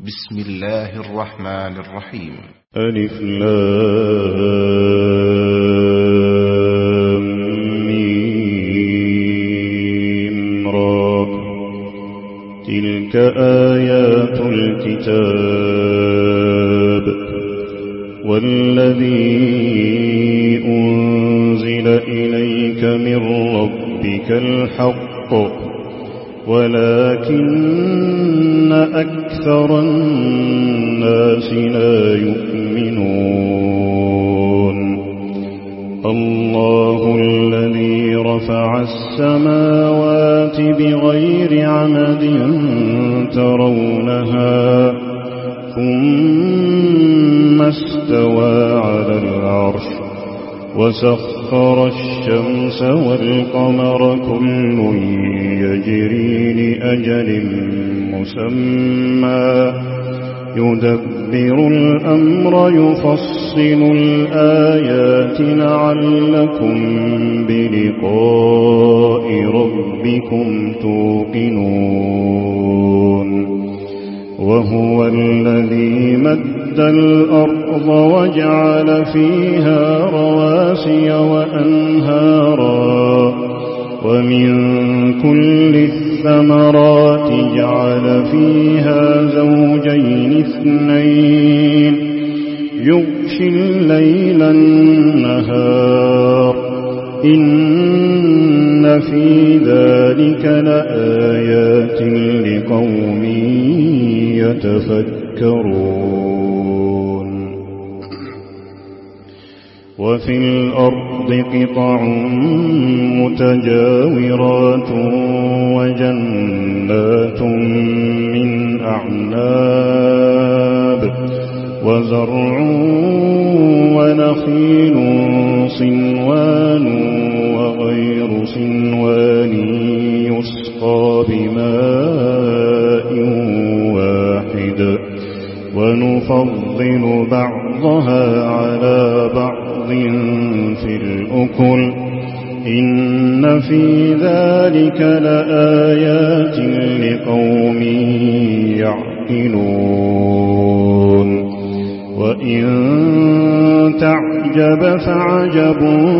بسم الله الرحمن الرحيم. ألف لام ميم را. تلك آيات الكتاب والذي أنزل إليك من ربك الحق ولكن أكثر الناس لا يؤمنون. الله الذي رفع السماوات بغير عمد ترونها ثم استوى على العرش وسخر الشمس والقمر كل يجري لأجل مسمى يدبر الأمر يفصل الآيات لعلكم بلقاء ربكم توقنون. وهو الذي مد الأرض وجعل فيها رواسي وأنهارا ومن كل الثمرات جعل فيها زوجين اثنين يغشي الليل النهار إن في ذلك لآيات لقوم يتفكرون. وفي الأرض قطع متجاورات وجنات من أعناب وزرع ونخيل صنوان وغير صنوان يسقى بماء واحد ونفضل بعضها على بعض في الأكل إن في ذلك لآيات لقوم يعقلون. وإن تعجب فعجب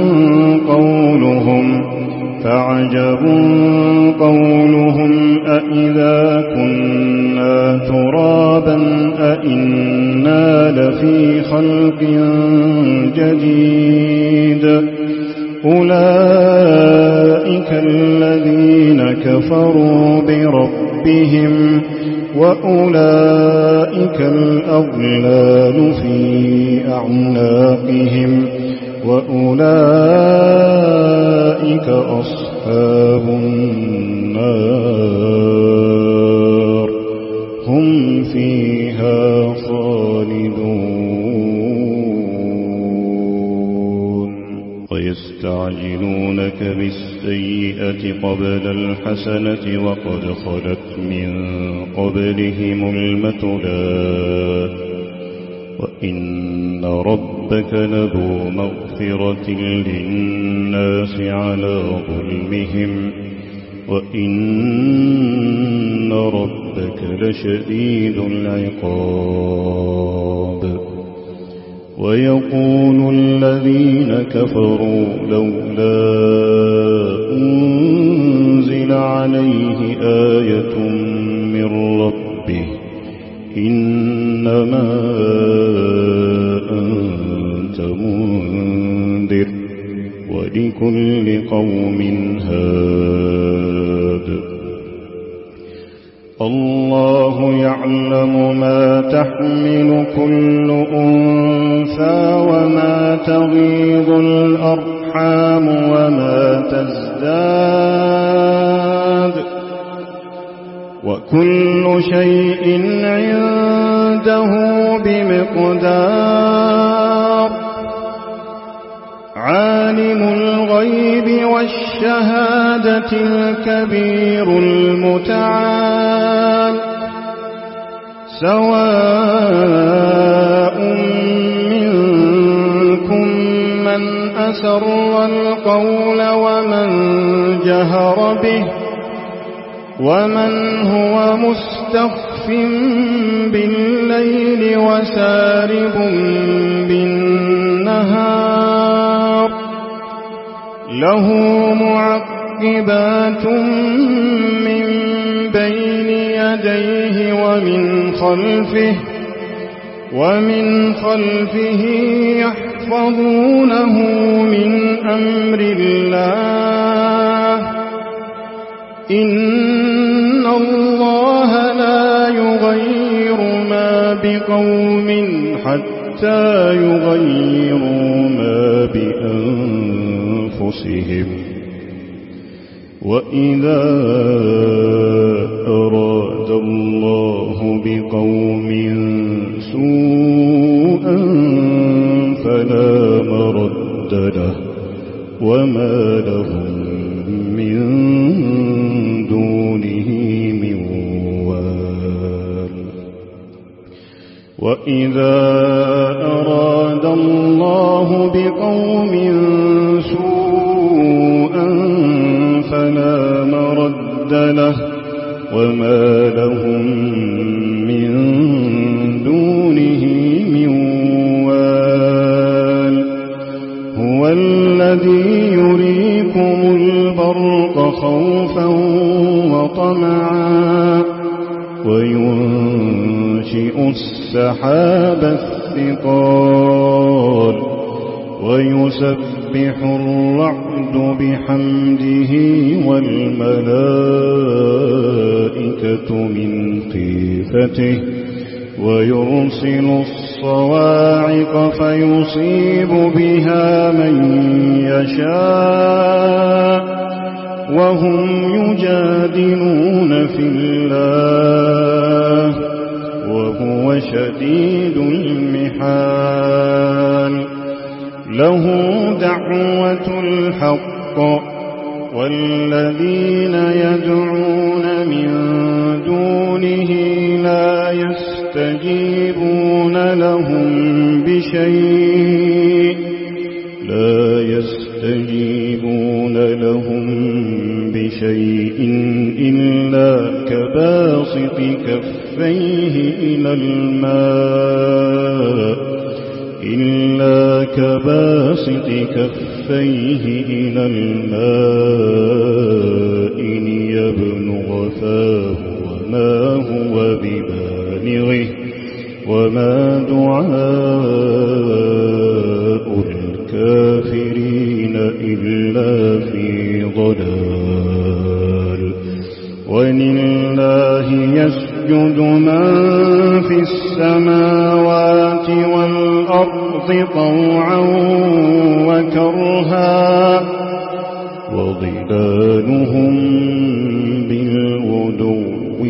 قولهم أإذا كنا ترابا أإنا لفي خلق جديد أولئك الذين كفروا بربهم وأولئك الأغلال في أعناقهم وأولئك أصحاب النار هم فيها خالدون. ويستعجلونك بالسيئة قبل الحسنة وقد خلت من قبلهم المثلات وإن ربك لذو مغفرة للناس على ظلمهم وإن ربك لشديد العقاب. ويقول الذين كفروا لولا أنزل عليه آية من ربه إنما أنت منذر ولكل قوم هاد. الله يعلم ما تحمل كل أنثى وما تغيض الأرحام وما تزداد وكل شيء عنده بمقدار. عالم الغيب والشهادة الكبير المتعال سواء منكم من أسر القول ومن جهر به ومن هو مستخف بالليل بالليل وسارب بالنهار له معقبات من بين يديه ومن خلفه يحفظونه من أمر الله إن الله لا يغير ما بقوم حتى يغيروا ما بأنفسهم وإذا أراد الله بقوم سوءا فلا مرد له وما لهم من دونه من وال وإذا أراد الله بقوم سوءا فلا مرد له وما لهم من دونه من وال هو الذي يريكم البرق خوفا وطمعا وينشئ السحاب الثقال ويسبح الرعد بحمده والملائكة من خيفته ويرسل الصواعق فيصيب بها من يشاء وهم يجادلون في الله وهو شديد المحال له دعوة الحق والذين يدعون من دونه لا يستجيبون لهم بشيء إلا كباسط كفيه إلى الماء ليبلغ فاه وما هو ببالغه وما دعاء الكافرين إلا في ضلال ولله يسجد من في السماوات والأرض طوعا وكرها وظلالهم بالغدو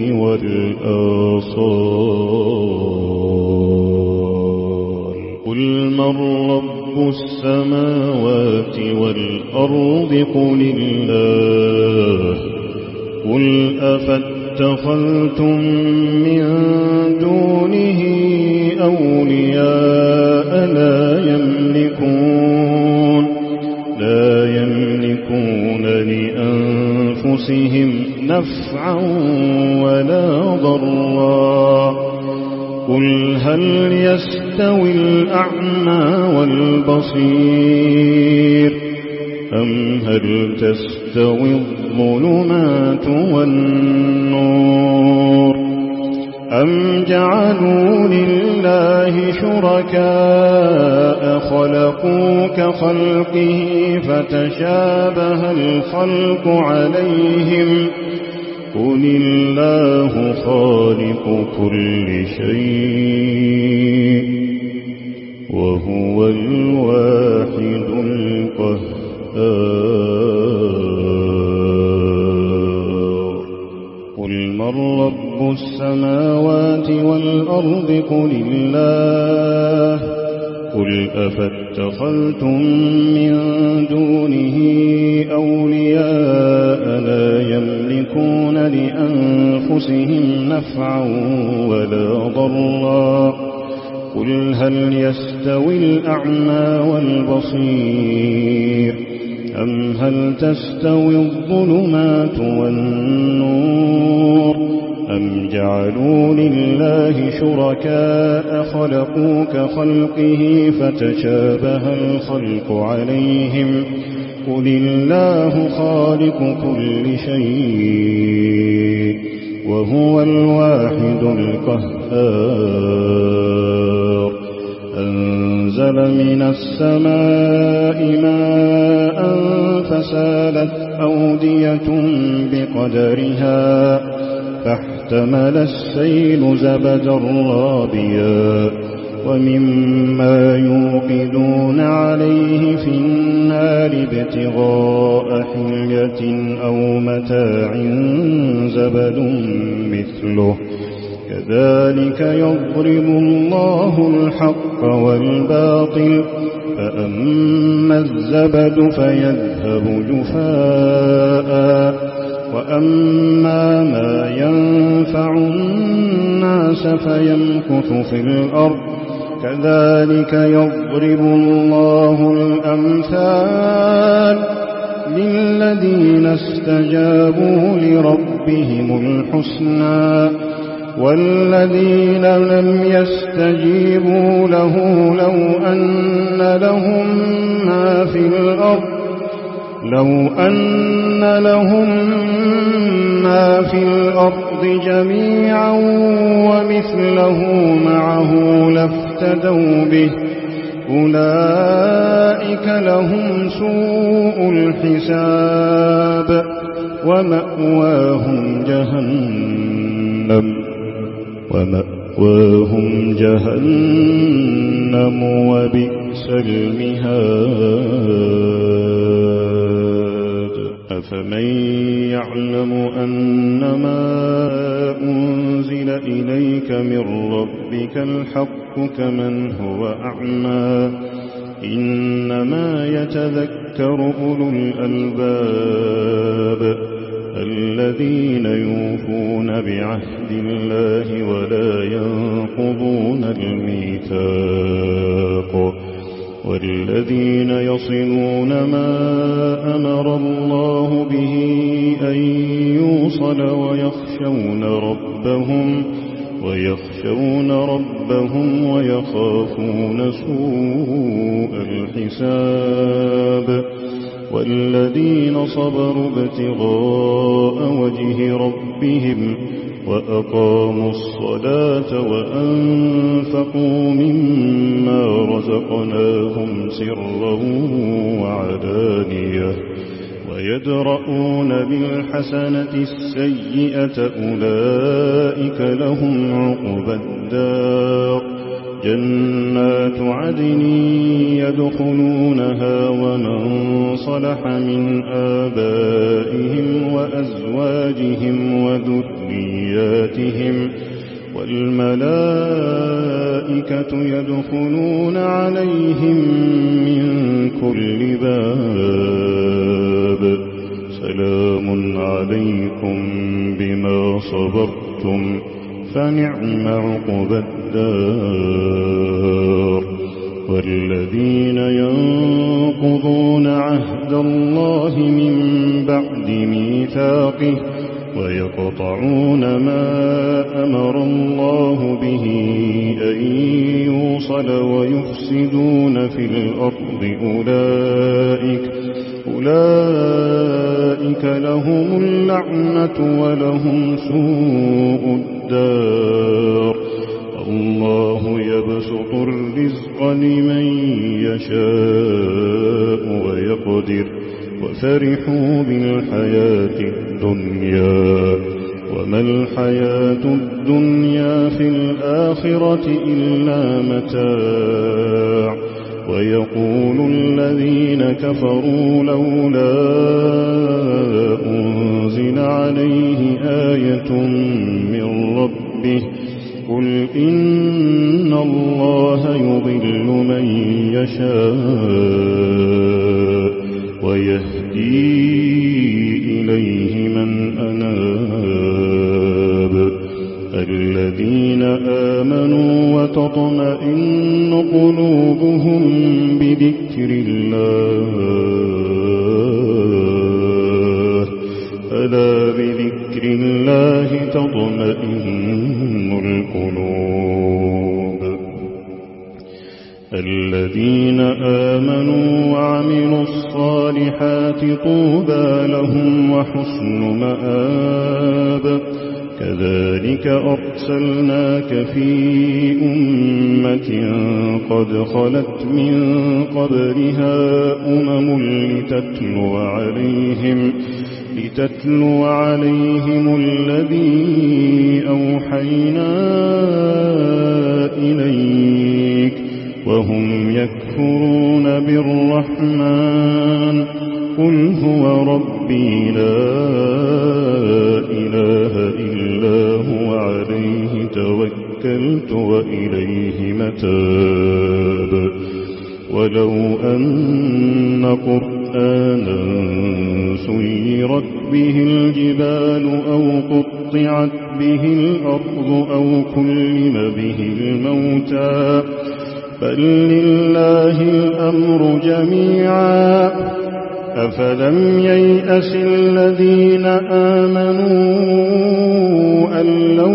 والآصال قل من رب السماوات والأرض قل الله قل أفاتخذتم من دونه أولياء لا يملكون لأنفسهم نفعا ولا ضرا قل هل يستوي الأعمى والبصير أم هل تستوي الظلمات والنور أم جعلوا لله شركاء خلقوا كخلقه فتشابه الخلق عليهم قل الله خالق كل شيء وهو الواحد القهار قل من رب السماوات والأرض قل الله قل أفاتخذتم من دونه أولياء لا يملكون لأنفسهم نفعا ولا ضرا قل هل يستوي الأعمى والبصير أم هل تستوي الظلمات والنور أم جعلوا لله شركاء خلقوا كخلقه فتشابه الخلق عليهم قل الله خالق كل شيء وهو الواحد القهار أنزل من السماء ماء فسالت أودية بقدرها فاحتمل السيل زبدا رابيا ومما يوقدون عليه في النار ابتغاء حلية أو متاع زبد مثله كذلك يضرب الله الحق والباطل فأما الزبد فيذهب جفاء وأما ما ينفع الناس فيمكث في الأرض كذلك يضرب الله الأمثال للذين استجابوا لربهم الحسنى والذين لم يستجيبوا له لو أن لهم ما في الأرض جميعا ومثله معه لافتدوا به أولئك لهم سوء الحساب ومأواهم جهنم وبئس المهاد أفمن يعلم أنما أنزل إليك من ربك الحق كمن هو أعمى إنما يتذكر أولو الألباب الذين يوفون بعهد الله ولا ينقضون الميثاق والذين يصلون ما أمر الله به أن يوصل ويخشون ربهم ويخافون سوء الحساب والذين صبروا ابتغاء وجه ربهم وأقاموا الصلاة وأنفقوا مما رزقناهم سرا وعلانية ويدرؤون بالحسنة السيئة أولئك لهم عقبى الدار جنات عدن يدخلونها ومن صلح من آبائهم وأزواجهم وذرياتهم والملائكة يدخلون عليهم من كل باب سلام عليكم بما صبرتم فنعم عقبى الدار والذين ينقضون عهد الله من بعد ميثاقه ويقطعون ما أمر الله به أن يوصل ويفسدون في الأرض أولئك لهم اللعنة ولهم سوء الدار الله يبسط الرزق لمن يشاء ويقدر وفرحوا بالحياة الدنيا وما الحياة الدنيا في الآخرة إلا متاع ويقول الذين كفروا لولا أنزل عليه آية من ربه قل إن الله يضل من يشاء ويهدي إليه من أناب الذين آمنوا وتطمئن قلوبهم بذكر الله ألا بذكر بذكر الله تطمئن القلوب. الذين آمنوا وعملوا الصالحات طوبى لهم وحسن مآب. كذلك أرسلناك في أمة قد خلت من قبلها لتتلو عليهم الذي أوحينا إليك وهم يكفرون بالرحمن. قل هو ربي لا إله إلا هو عليه توكلت وإليه متاب. ولو أن قرآنا سيرت به الجبال أو قطعت به الأرض أو كلم به الموتى بل لله الأمر جميعا. أفلم ييأس الذين آمنوا أن لو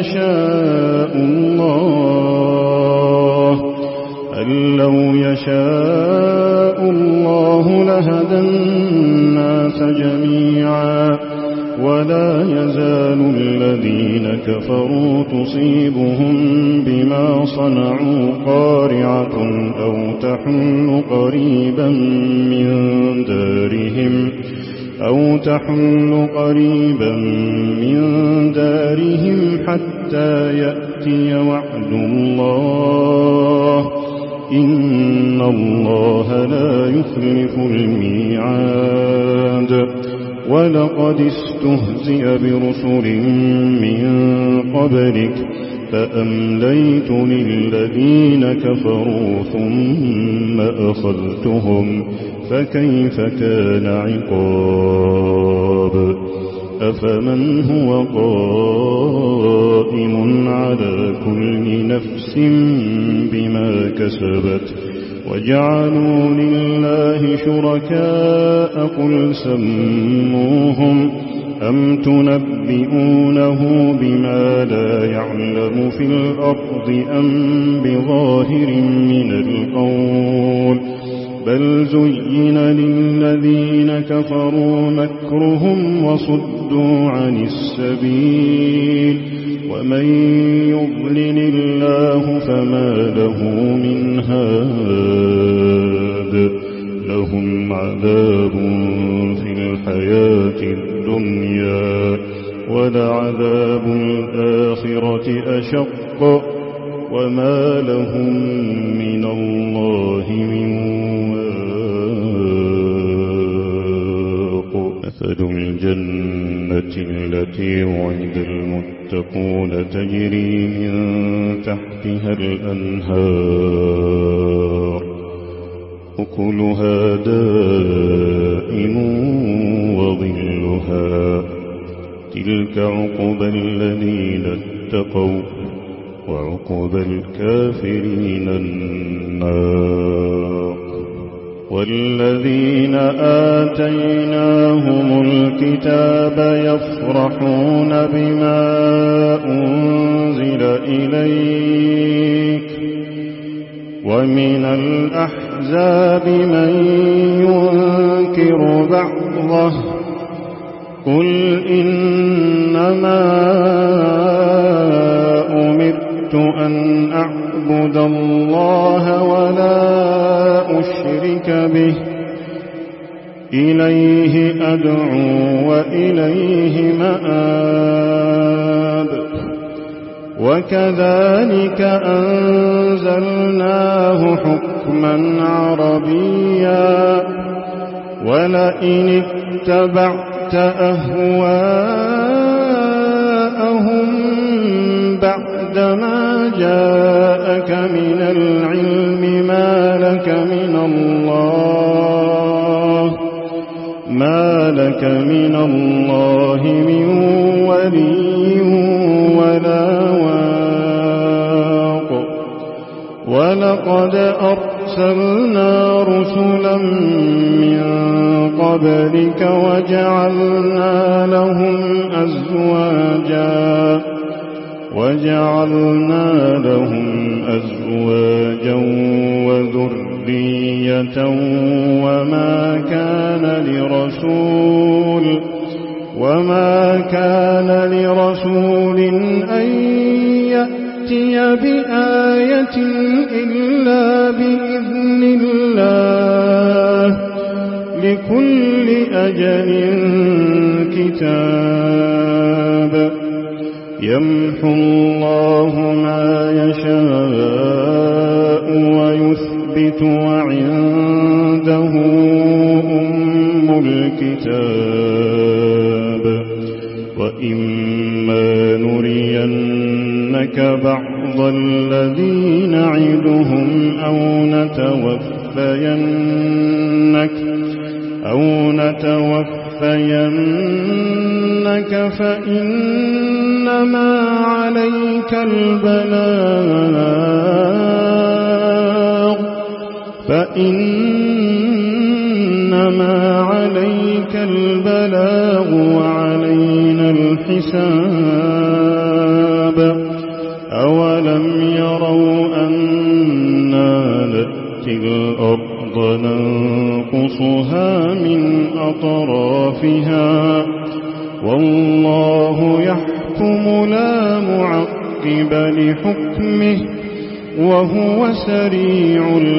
يشاء الله لهدى الناس جميعا. ولا يزال الذين كفروا تصيبهم بما صنعوا قارعة أو تحل قريبا من دارهم حتى يأتي وعد الله. إن الله لا يخلف الميعاد. ولقد استهزئ برسل من قبلك فأمليت للذين كفروا ثم أخذتهم فكيف كان عقاب. أفمن هو قائم على كل نفس بما كسبت وجعلوا لله شركاء قل سموهم أم تنبئونه بما لا يعلم في الأرض أم بظاهر من القول بل زين للذين كفروا مكرهم وصدوا عن السبيل ومن يضلل الله فما له من هاد. لهم عذاب في الحياة الدنيا ولعذاب الآخرة أشق وما لهم من الله من واق. مثل الجنة التي وعد المتقون تجري من تحتها الأنهار أكلها دائم وظلها تلك عقبى الذين اتقوا وعقبى الكافرين النار. والذين آتيناهم الكتاب يفرحون بما أنزل إليك ومن الأحزاب من ينكر بعضه قل إنما أمرت أن أعبد الله ولا أشرك به إليه أدعو وإليه مآب. وكذلك أنزلناه حكما عربيا ولئن اتبعت أهواءهم بعدما جاءك من العلم ما لك من الله من ولي ولا واق. ولقد أرسلنا رسلا من قبلك وجعلنا لهم أزواجا وذرية وما كان لرسول أن يأتي بآية إلا بإذن الله لكل أجل كتاب يمحو الله ما يشاء ويثبت وعنده أم الكتاب وإما نرينك بعض الذي نعدهم أو نتوفينك فإنما عليك البلاغ وعلينا الحساب أولم يروا أنا نأتي الأرض ننقصها من أطرافها والله يحكم لا معقب لحكمه وهو سريع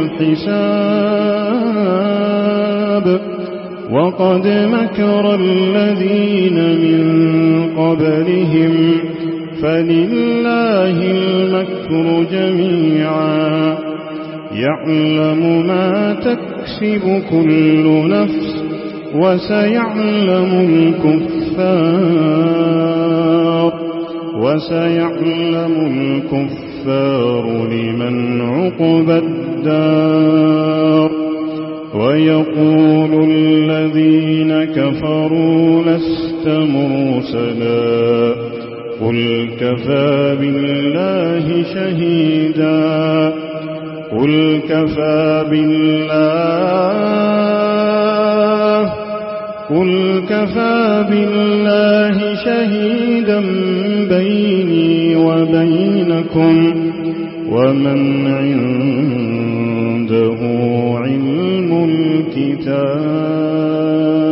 الحساب وقد مكر الذين من قبلهم فلله المكر جميعا يعلم ما تكسب كل نفس وسيعلم الكفار لمن عقبى الدار ويقول الذين كفروا لست مرسلا قل كفى بالله شهيدا بيني وبينكم ومن عنده علم الكتاب